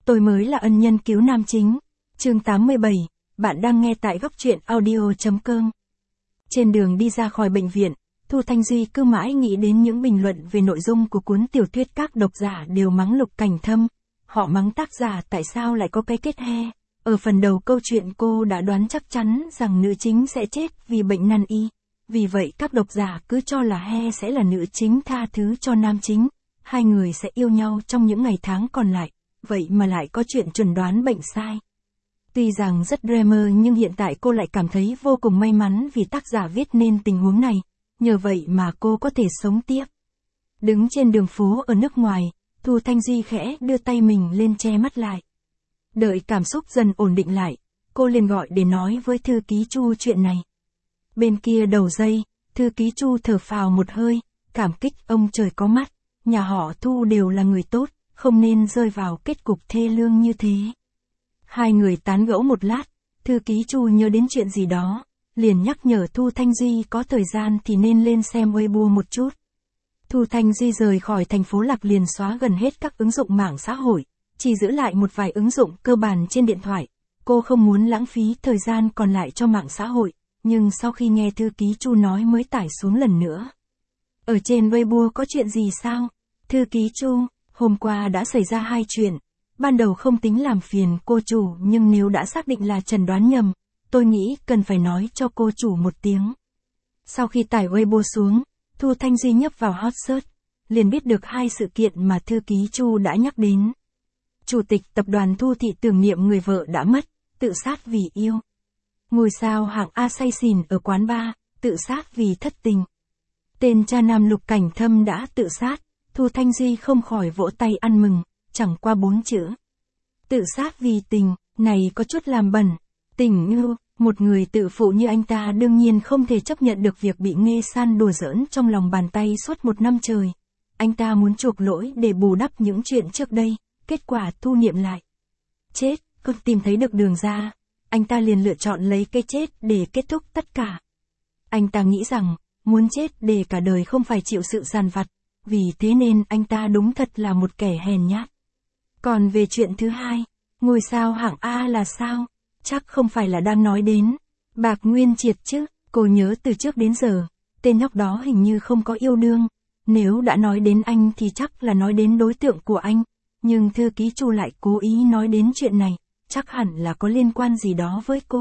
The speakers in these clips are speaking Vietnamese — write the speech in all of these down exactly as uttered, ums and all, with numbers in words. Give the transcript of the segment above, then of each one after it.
Tôi mới là ân nhân cứu nam chính. Chương tám mươi bảy, bạn đang nghe tại góc truyện audio chấm com. Trên đường đi ra khỏi bệnh viện, Thu Thanh Duy cứ mãi nghĩ đến những bình luận về nội dung của cuốn tiểu thuyết các độc giả đều mắng Lục Cảnh Thâm. Họ mắng tác giả tại sao lại có cái kết he. Ở phần đầu câu chuyện cô đã đoán chắc chắn rằng nữ chính sẽ chết vì bệnh nan y. Vì vậy các độc giả cứ cho là he sẽ là nữ chính tha thứ cho nam chính. Hai người sẽ yêu nhau trong những ngày tháng còn lại. Vậy mà lại có chuyện chuẩn đoán bệnh sai. Tuy rằng rất drama nhưng hiện tại cô lại cảm thấy vô cùng may mắn vì tác giả viết nên tình huống này. Nhờ vậy mà cô có thể sống tiếp. Đứng trên đường phố ở nước ngoài, Thu Thanh Duy khẽ đưa tay mình lên che mắt lại. Đợi cảm xúc dần ổn định lại, cô liền gọi để nói với thư ký Chu chuyện này. Bên kia đầu dây, thư ký Chu thở phào một hơi, cảm kích ông trời có mắt, nhà họ Thu đều là người tốt, không nên rơi vào kết cục thê lương như thế. Hai người tán gẫu một lát, thư ký Chu nhớ đến chuyện gì đó, liền nhắc nhở Thu Thanh Duy có thời gian thì nên lên xem Weibo một chút. Thu Thanh Duy rời khỏi thành phố Lạc liền xóa gần hết các ứng dụng mạng xã hội, chỉ giữ lại một vài ứng dụng cơ bản trên điện thoại. Cô không muốn lãng phí thời gian còn lại cho mạng xã hội, nhưng sau khi nghe thư ký Chu nói mới tải xuống lần nữa. Ở trên Weibo có chuyện gì sao? Thư ký Chu, hôm qua đã xảy ra hai chuyện. Ban đầu không tính làm phiền cô chủ nhưng nếu đã xác định là chẩn đoán nhầm, tôi nghĩ cần phải nói cho cô chủ một tiếng. Sau khi tải Weibo xuống, Thu Thanh Duy nhấp vào hot search, liền biết được hai sự kiện mà thư ký Chu đã nhắc đến. Chủ tịch tập đoàn Thu Thị tưởng niệm người vợ đã mất, tự sát vì yêu. Ngôi sao hạng A say xỉn ở quán bar, tự sát vì thất tình. Tên cha nam Lục Cảnh Thâm đã tự sát, Thu Thanh Duy không khỏi vỗ tay ăn mừng, chẳng qua bốn chữ. Tự sát vì tình, này có chút làm bẩn. Tình yêu, một người tự phụ như anh ta đương nhiên không thể chấp nhận được việc bị Nghê San đùa giỡn trong lòng bàn tay suốt một năm trời. Anh ta muốn chuộc lỗi để bù đắp những chuyện trước đây, kết quả thu niệm lại. Chết, không tìm thấy được đường ra. Anh ta liền lựa chọn lấy cái chết để kết thúc tất cả. Anh ta nghĩ rằng, muốn chết để cả đời không phải chịu sự dằn vặt, vì thế nên anh ta đúng thật là một kẻ hèn nhát. Còn về chuyện thứ hai, ngôi sao hạng A là sao? Chắc không phải là đang nói đến Bạc Nguyên Triệt chứ, cô nhớ từ trước đến giờ, tên nhóc đó hình như không có yêu đương. Nếu đã nói đến anh thì chắc là nói đến đối tượng của anh, nhưng thư ký Chu lại cố ý nói đến chuyện này, chắc hẳn là có liên quan gì đó với cô.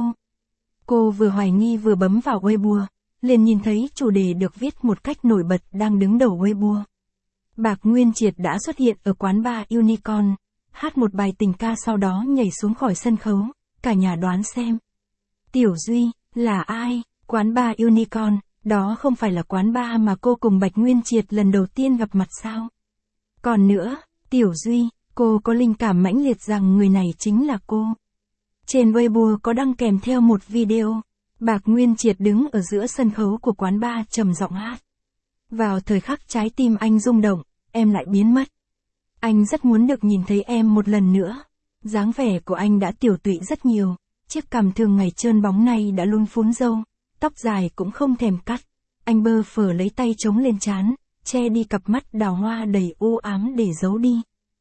Cô vừa hoài nghi vừa bấm vào Weibo, liền nhìn thấy chủ đề được viết một cách nổi bật đang đứng đầu Weibo. Bạc Nguyên Triệt đã xuất hiện ở quán bar Unicorn, hát một bài tình ca sau đó nhảy xuống khỏi sân khấu, cả nhà đoán xem. Tiểu Duy, là ai? Quán bar Unicorn, đó không phải là quán bar mà cô cùng Bạch Nguyên Triệt lần đầu tiên gặp mặt sao? Còn nữa, Tiểu Duy, cô có linh cảm mãnh liệt rằng người này chính là cô. Trên Weibo có đăng kèm theo một video, Bạc Nguyên Triệt đứng ở giữa sân khấu của quán bar trầm giọng hát. Vào thời khắc trái tim anh rung động, em lại biến mất. Anh rất muốn được nhìn thấy em một lần nữa. Dáng vẻ của anh đã tiểu tụy rất nhiều, chiếc cằm thường ngày trơn bóng này đã luôn phún râu, tóc dài cũng không thèm cắt. Anh bơ phờ lấy tay chống lên trán, che đi cặp mắt đào hoa đầy u ám để giấu đi.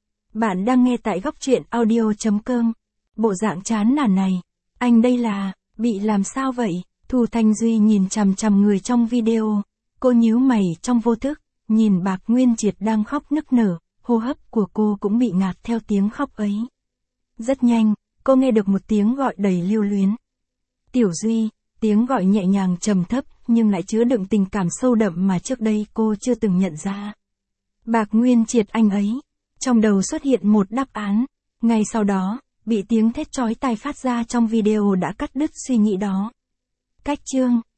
Bạn đang nghe tại góc truyện audio chấm com. Bộ dạng chán nản này, anh đây là, bị làm sao vậy? Thu Thanh Duy nhìn chằm chằm người trong video, cô nhíu mày trong vô thức, nhìn Bạc Nguyên Triệt đang khóc nức nở, hô hấp của cô cũng bị ngạt theo tiếng khóc ấy. Rất nhanh, cô nghe được một tiếng gọi đầy lưu luyến. Tiểu Duy, tiếng gọi nhẹ nhàng trầm thấp nhưng lại chứa đựng tình cảm sâu đậm mà trước đây cô chưa từng nhận ra. Bạc Nguyên Triệt anh ấy. Trong đầu xuất hiện một đáp án, ngay sau đó, bị tiếng thét chói tai phát ra trong video đã cắt đứt suy nghĩ đó. Cách chương